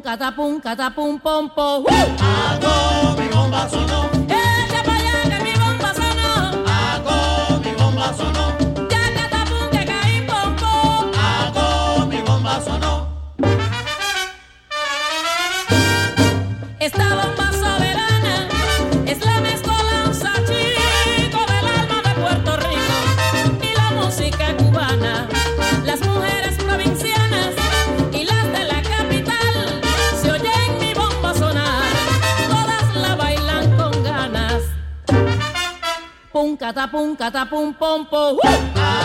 catapum, catapum, pompo. Hago mi bomba sonó. Echa pa' allá que mi bomba sonó. Hago mi bomba sonó. Ya catapum que caí pompo. Hago mi bomba sonó. Esta bomba soberana es la mezcolanza, chico, del alma de Puerto Rico y la música cubana. Las mujeres provincianas y las de la capital, se oyen mi bomba sonar, todas la bailan con ganas. Pum, catapum, pompo.